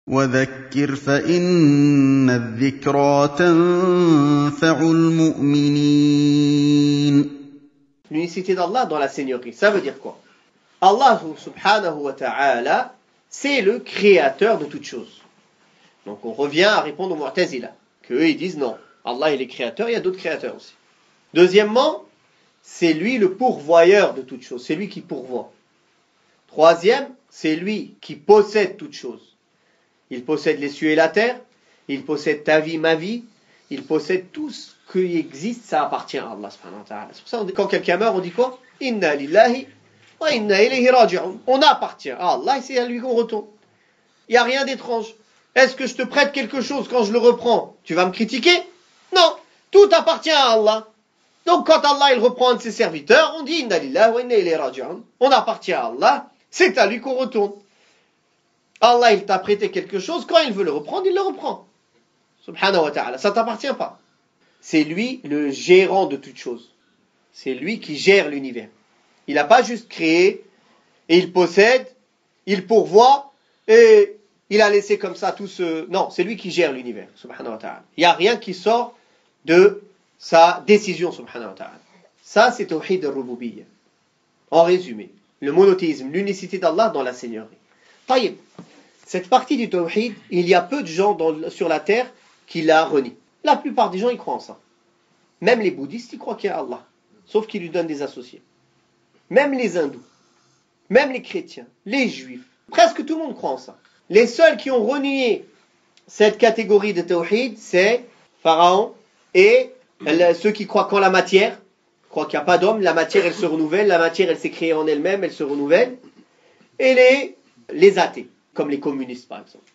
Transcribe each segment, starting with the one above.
وذكر فإن الذكرى تنفع المؤمنين. L'unicité d'Allah dans la Seigneurie, ça veut dire quoi? Allah subhanahu wa ta'ala, c'est le créateur de toutes choses. Donc on revient à répondre aux Mu'tazila, qu'eux ils disent non, Allah il est créateur, il y a d'autres créateurs aussi. Deuxièmement, c'est lui le pourvoyeur de toutes choses, c'est lui qui pourvoit. Troisième, c'est lui qui possède toutes choses. Il possède les cieux et la terre, il possède ta vie, ma vie, il possède tout ce qui existe, ça appartient à Allah subhanahu wa ta'ala. C'est pour ça que quand quelqu'un meurt, on dit quoi? Inna lillahi wa inna ilayhi raji'un. On appartient à Allah et c'est à lui qu'on retourne. Il n'y a rien d'étrange. Est-ce que je te prête quelque chose quand je le reprends? Tu vas me critiquer? Non, tout appartient à Allah. Donc quand Allah il reprend un de ses serviteurs, on dit Inna lillahi wa inna ilayhi raji'un. On appartient à Allah, c'est à lui qu'on retourne. Allah il t'a prêté quelque chose, quand il veut le reprendre, il le reprend. Subhanahu wa ta'ala, ça ne t'appartient pas. C'est lui le gérant de toutes choses. C'est lui qui gère l'univers. Il n'a pas juste créé, et il possède, il pourvoit, et il a laissé comme ça tout ce... Non, c'est lui qui gère l'univers, subhanahu wa ta'ala. Il n'y a rien qui sort de sa décision, subhanahu wa ta'ala. Ça, c'est Tawhid al-Rububiyyah. En résumé, le monothéisme, l'unicité d'Allah dans la Seigneurie. Taïb. Cette partie du Tawhid, il y a peu de gens sur la terre qui la renient. La plupart des gens, ils croient en ça. Même les bouddhistes, ils croient qu'il y a Allah. Sauf qu'ils lui donnent des associés. Même les hindous, même les chrétiens, les juifs, presque tout le monde croit en ça. Les seuls qui ont renié cette catégorie de Tawhid, c'est Pharaon et ceux qui croient qu'en la matière, croient qu'il n'y a pas d'homme, la matière elle se renouvelle, la matière elle s'est créée en elle-même, elle se renouvelle. Et les athées, comme les communistes par exemple.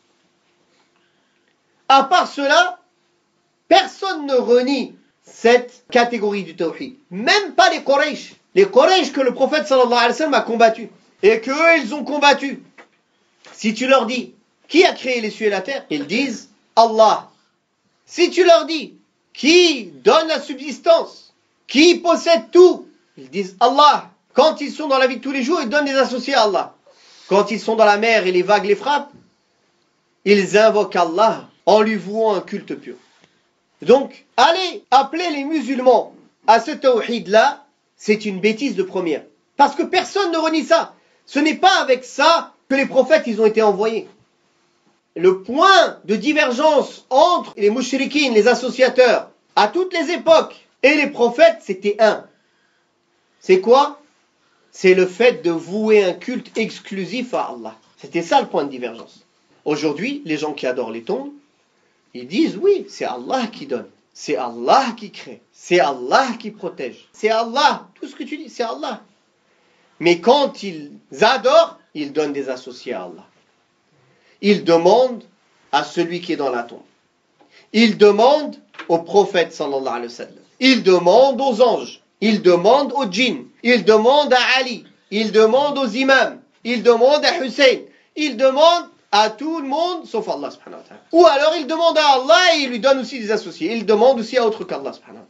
À part cela, personne ne renie cette catégorie du Tawhid. Même pas les Quraysh. Les Quraysh que le prophète sallallahu alayhi wa sallam a combattu. Et qu'eux, ils ont combattu. Si tu leur dis, qui a créé les cieux et la terre? Ils disent, Allah. Si tu leur dis, qui donne la subsistance? Qui possède tout? Ils disent, Allah. Quand ils sont dans la vie de tous les jours, ils donnent des associés à Allah. Quand ils sont dans la mer et les vagues les frappent, ils invoquent Allah en lui vouant un culte pur. Donc, aller appeler les musulmans à ce tawhid-là, c'est une bêtise de première. Parce que personne ne renie ça. Ce n'est pas avec ça que les prophètes ils ont été envoyés. Le point de divergence entre les mushrikines, les associateurs, à toutes les époques, et les prophètes, c'était un. C'est quoi? C'est le fait de vouer un culte exclusif à Allah. C'était ça le point de divergence. Aujourd'hui, les gens qui adorent les tombes, ils disent oui, c'est Allah qui donne, c'est Allah qui crée, c'est Allah qui protège, c'est Allah, tout ce que tu dis, c'est Allah. Mais quand ils adorent, ils donnent des associés à Allah. Ils demandent à celui qui est dans la tombe. Ils demandent au prophète sallallahu alayhi wa sallam. Ils demandent aux anges. Ils demandent aux djinns. Ils demandent à Ali. Ils demandent aux imams. Ils demandent à Hussein. Ils demandent à tout le monde, sauf Allah subhanahu wa ta'ala. Ou alors il demande à Allah et il lui donne aussi des associés. Il demande aussi à autre qu'Allah subhanahu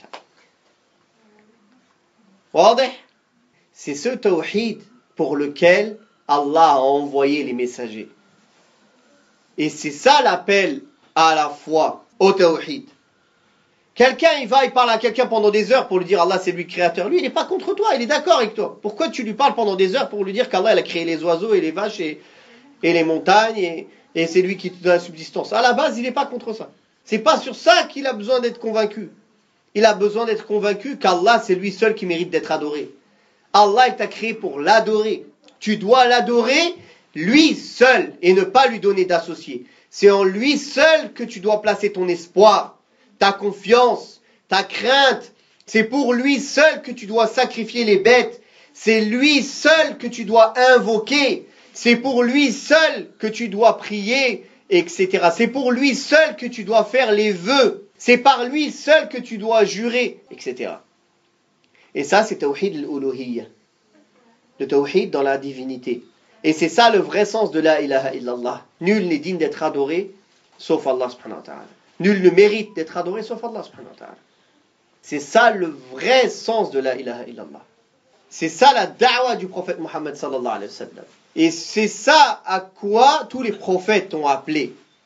wa ta'ala. C'est ce tawhid pour lequel Allah a envoyé les messagers. Et c'est ça l'appel à la foi au tawhid. Quelqu'un, il parle à quelqu'un pendant des heures pour lui dire Allah c'est lui le créateur. Lui, il n'est pas contre toi, il est d'accord avec toi. Pourquoi tu lui parles pendant des heures pour lui dire qu'Allah il a créé les oiseaux et les vaches et les montagnes et c'est lui qui te donne la subsistance? À la base, il n'est pas contre ça. C'est pas sur ça qu'il a besoin d'être convaincu. Il a besoin d'être convaincu qu'Allah c'est lui seul qui mérite d'être adoré. Allah il t'a créé pour l'adorer. Tu dois l'adorer lui seul et ne pas lui donner d'associé. C'est en lui seul que tu dois placer ton espoir, ta confiance, ta crainte. C'est pour lui seul que tu dois sacrifier les bêtes. C'est lui seul que tu dois invoquer. C'est pour lui seul que tu dois prier, etc. C'est pour lui seul que tu dois faire les vœux. C'est par lui seul que tu dois jurer, etc. Et ça, c'est Tawhid al-Uluhiyya. Le Tawhid dans la divinité. Et c'est ça le vrai sens de la ilaha illallah. Nul n'est digne d'être adoré, sauf Allah subhanahu wa ta'ala. Nul ne mérite d'être adoré, sauf Allah subhanahu wa ta'ala. C'est ça le vrai sens de la ilaha illallah. C'est ça la da'wa du prophète Muhammad sallallahu alayhi wa sallam. Et c'est ça à quoi tous les prophètes ont appelé.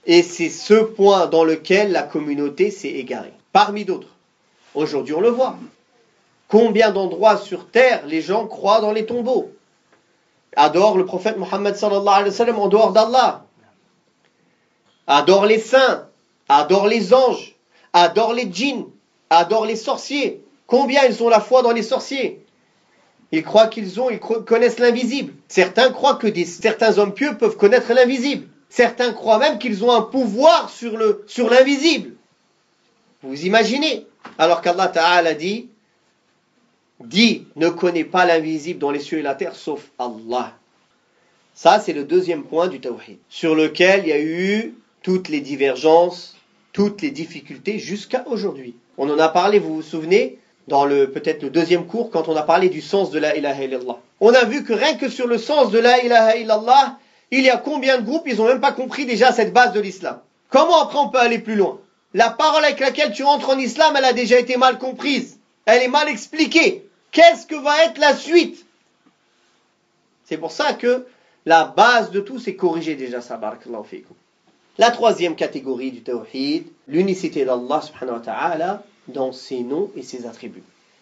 Et c'est ce point dans lequel la communauté s'est égarée. Parmi d'autres. Aujourd'hui, on le voit. Combien d'endroits sur terre les gens croient dans les tombeaux, adorent le prophète Mohammed sallallahu alayhi wa sallam en dehors d'Allah, adorent les saints, adorent les anges, adorent les djinns, adorent les sorciers. Combien ils ont la foi dans les sorciers? Ils croient ils connaissent l'invisible. Certains croient que certains hommes pieux peuvent connaître l'invisible. Certains croient même qu'ils ont un pouvoir sur l'invisible. Vous imaginez? Alors qu'Allah Ta'ala dit, ne connais pas l'invisible dans les cieux et la terre sauf Allah. Ça, c'est le deuxième point du tawhid, sur lequel il y a eu toutes les divergences, toutes les difficultés jusqu'à aujourd'hui. On en a parlé, vous vous souvenez, dans peut-être le deuxième cours, quand on a parlé du sens de la ilaha illallah. On a vu que rien que sur le sens de la ilaha illallah, il y a combien de groupes, ils n'ont même pas compris déjà cette base de l'islam. Comment après on peut aller plus loin? La parole avec laquelle tu entres en islam, elle a déjà été mal comprise. Elle est mal expliquée. Qu'est-ce que va être la suite? C'est pour ça que la base de tout, c'est corriger déjà ça. Barakallahu fikum. La troisième catégorie du tawhid, l'unicité d'Allah subhanahu wa ta'ala dans ses noms et ses attributs.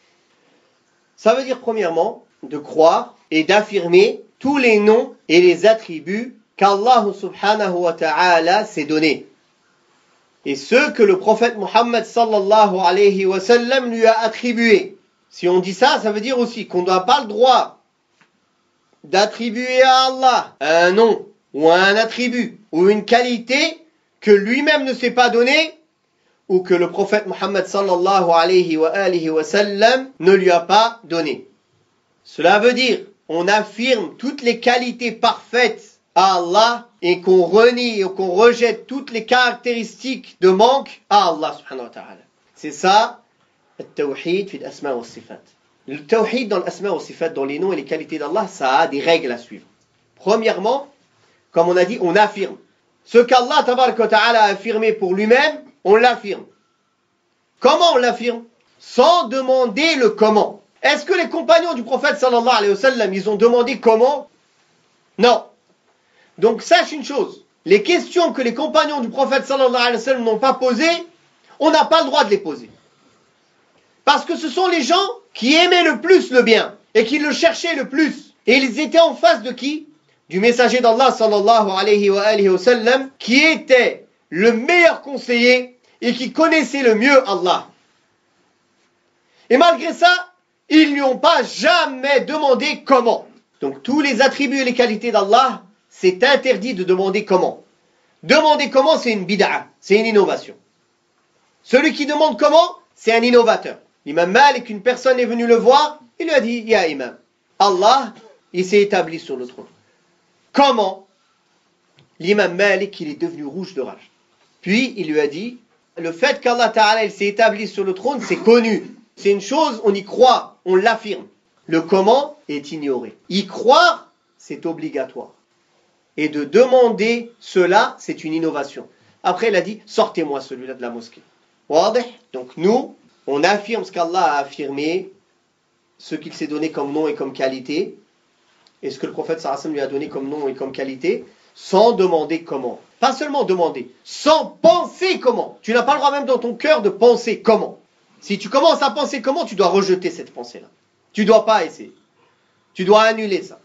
Ça veut dire premièrement de croire et d'affirmer tous les noms et les attributs qu'Allah subhanahu wa ta'ala s'est donnés. Et ceux que le prophète Mohammed sallallahu alayhi wa sallam lui a attribués. Si on dit ça, ça veut dire aussi qu'on n'a pas le droit d'attribuer à Allah un nom ou un attribut ou une qualité que lui-même ne s'est pas donné ou que le prophète Mohammed sallallahu alayhi wa sallam ne lui a pas donné. Cela veut dire on affirme toutes les qualités parfaites à Allah et qu'on renie et qu'on rejette toutes les caractéristiques de manque à Allah subhanahu wa ta'ala. C'est ça le tawhid fi al-asma wa sifat. Le tawhid dans l'asma wa sifat, dans les noms et les qualités d'Allah, ça a des règles à suivre. Premièrement, comme on a dit, on affirme. Ce qu'Allah tabarak wa ta'ala a affirmé pour lui-même, on l'affirme. Comment on l'affirme? Sans demander le comment. Est-ce que les compagnons du prophète sallallahu alayhi wa sallam, ils ont demandé comment? Non. Donc sache une chose, les questions que les compagnons du prophète sallallahu alayhi wa sallam n'ont pas posées, on n'a pas le droit de les poser. Parce que ce sont les gens qui aimaient le plus le bien et qui le cherchaient le plus. Et ils étaient en face de qui? Du messager d'Allah sallallahu alayhi wa sallam, qui était le meilleur conseiller et qui connaissait le mieux Allah. Et malgré ça, ils ne lui ont pas jamais demandé comment. Donc tous les attributs et les qualités d'Allah, c'est interdit de demander comment. Demander comment, c'est une bid'a, c'est une innovation. Celui qui demande comment, c'est un innovateur. L'imam Malik, une personne est venue le voir, il lui a dit, ya imam, Allah, il s'est établi sur le trône. Comment? L'imam Malik, il est devenu rouge de rage. Puis, il lui a dit, le fait qu'Allah Ta'ala, il s'est établi sur le trône, c'est connu. C'est une chose, on y croit, on l'affirme. Le comment est ignoré. Y croire, c'est obligatoire. Et de demander cela, c'est une innovation. Après, il a dit, sortez-moi celui-là de la mosquée. Donc nous, on affirme ce qu'Allah a affirmé, ce qu'il s'est donné comme nom et comme qualité, et ce que le prophète sallallahu alayhi wa sallam lui a donné comme nom et comme qualité, sans demander comment. Pas seulement demander, sans penser comment. Tu n'as pas le droit même dans ton cœur de penser comment. Si tu commences à penser comment, tu dois rejeter cette pensée-là. Tu ne dois pas essayer. Tu dois annuler ça.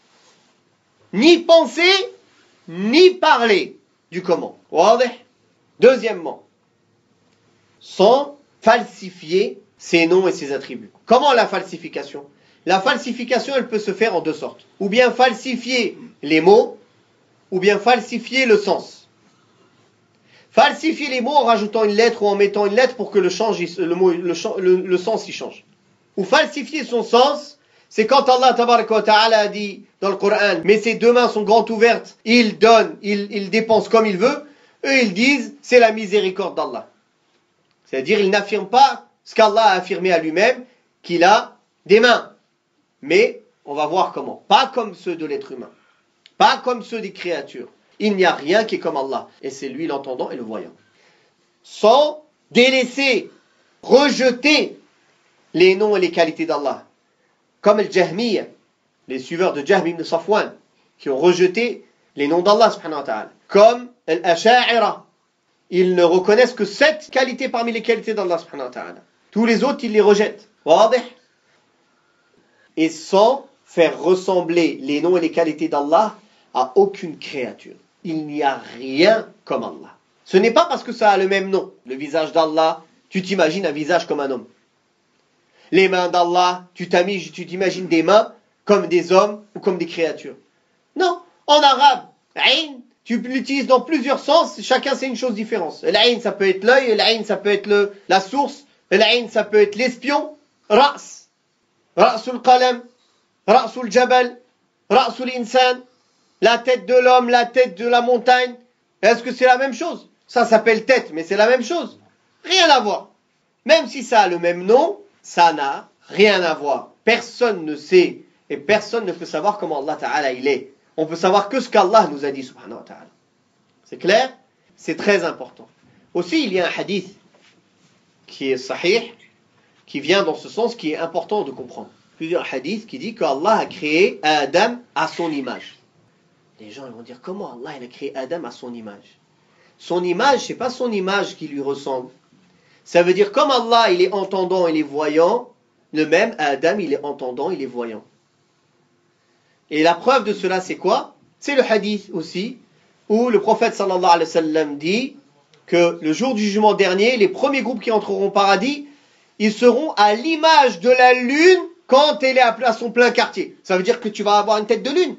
Ni penser, ni parler du comment. Deuxièmement, sans falsifier ses noms et ses attributs. Comment la falsification? La falsification, elle peut se faire en deux sortes. Ou bien falsifier les mots, ou bien falsifier le sens. Falsifier les mots en rajoutant une lettre ou en mettant une lettre pour que le sens y change. Ou falsifier son sens, c'est quand Allah tabaraka wa ta'ala a dit dans le Coran, mais ses deux mains sont grandes ouvertes, il donne, il dépense comme il veut, eux ils disent, c'est la miséricorde d'Allah. C'est-à-dire, ils n'affirment pas ce qu'Allah a affirmé à lui-même, qu'il a des mains. Mais, on va voir comment. Pas comme ceux de l'être humain. Pas comme ceux des créatures. Il n'y a rien qui est comme Allah. Et c'est lui l'entendant et le voyant. Sans délaisser, rejeter les noms et les qualités d'Allah. Comme le Jahmiya, les suiveurs de Jahm ibn Safwan, qui ont rejeté les noms d'Allah subhanahu wa ta'ala. comme l'Asha'ira. Ils ne reconnaissent que 7 qualités parmi les qualités d'Allah subhanahu wa ta'ala. Tous les autres, ils les rejettent. Wadih. Et sans faire ressembler les noms et les qualités d'Allah à aucune créature. Il n'y a rien comme Allah. Ce n'est pas parce que ça a le même nom. Le visage d'Allah, tu t'imagines un visage comme un homme. Les mains d'Allah, tu t'imagines des mains comme des hommes ou comme des créatures. Non, en arabe, ayn, tu l'utilises dans plusieurs sens, chacun c'est une chose différente. L'ayn ça peut être l'œil, l'ayn ça peut être la source, l'ayn ça peut être l'espion, ra's, ra'sul qalam, ra'sul jabal, ra'sul insan, la tête de l'homme, la tête de la montagne. Est-ce que c'est la même chose? Ça s'appelle tête, mais c'est la même chose. Rien à voir. Même si ça a le même nom, ça n'a rien à voir. Personne ne sait et personne ne peut savoir comment Allah Ta'ala il est. On peut savoir que ce qu'Allah nous a dit subhanahu wa ta'ala. C'est clair? C'est très important. Aussi, il y a un hadith qui est sahih, qui vient dans ce sens, qui est important de comprendre. Plusieurs hadiths qui disent qu'Allah a créé Adam à son image. Les gens vont dire, comment Allah il a créé Adam à son image? Son image, c'est pas son image qui lui ressemble. Ça veut dire, comme Allah il est entendant, il est voyant, le même Adam il est entendant, il est voyant. Et la preuve de cela, c'est quoi? C'est le hadith aussi, où le prophète sallallahu alayhi wa sallam dit que le jour du jugement dernier, les premiers groupes qui entreront au paradis, ils seront à l'image de la lune quand elle est à son plein quartier. Ça veut dire que tu vas avoir une tête de lune.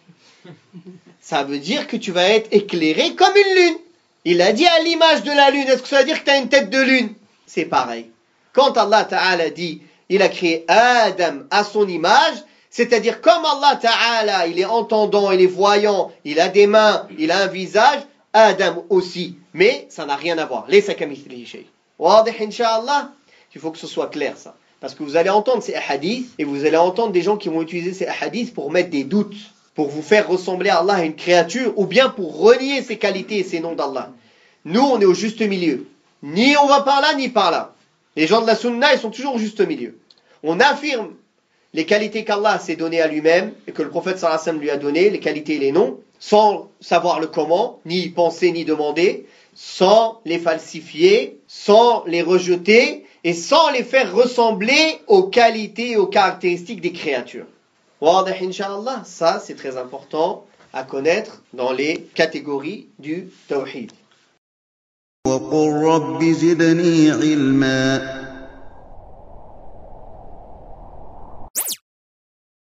Ça veut dire que tu vas être éclairé comme une lune. Il a dit à l'image de la lune. Est-ce que ça veut dire que tu as une tête de lune? C'est pareil. Quand Allah Ta'ala dit, il a créé Adam à son image, c'est-à-dire comme Allah Ta'ala, il est entendant, il est voyant, il a des mains, il a un visage, Adam aussi. Mais ça n'a rien à voir. Laysa kamithlihi shay. Wadih incha'Allah. Il faut que ce soit clair ça. Parce que vous allez entendre ces hadiths et vous allez entendre des gens qui vont utiliser ces hadiths pour mettre des doutes, pour vous faire ressembler à Allah à une créature ou bien pour renier ses qualités et ses noms d'Allah. Nous, on est au juste milieu. Ni on va par là, ni par là. Les gens de la sunna, ils sont toujours au juste milieu. On affirme les qualités qu'Allah s'est données à lui-même et que le prophète sallallahu alayhi wa sallam lui a données, les qualités et les noms, sans savoir le comment, ni y penser, ni demander, sans les falsifier, sans les rejeter et sans les faire ressembler aux qualités et aux caractéristiques des créatures. Wadih incha'Allah, ça c'est très important à connaître dans les catégories du tawhid. وقل رب زدني علما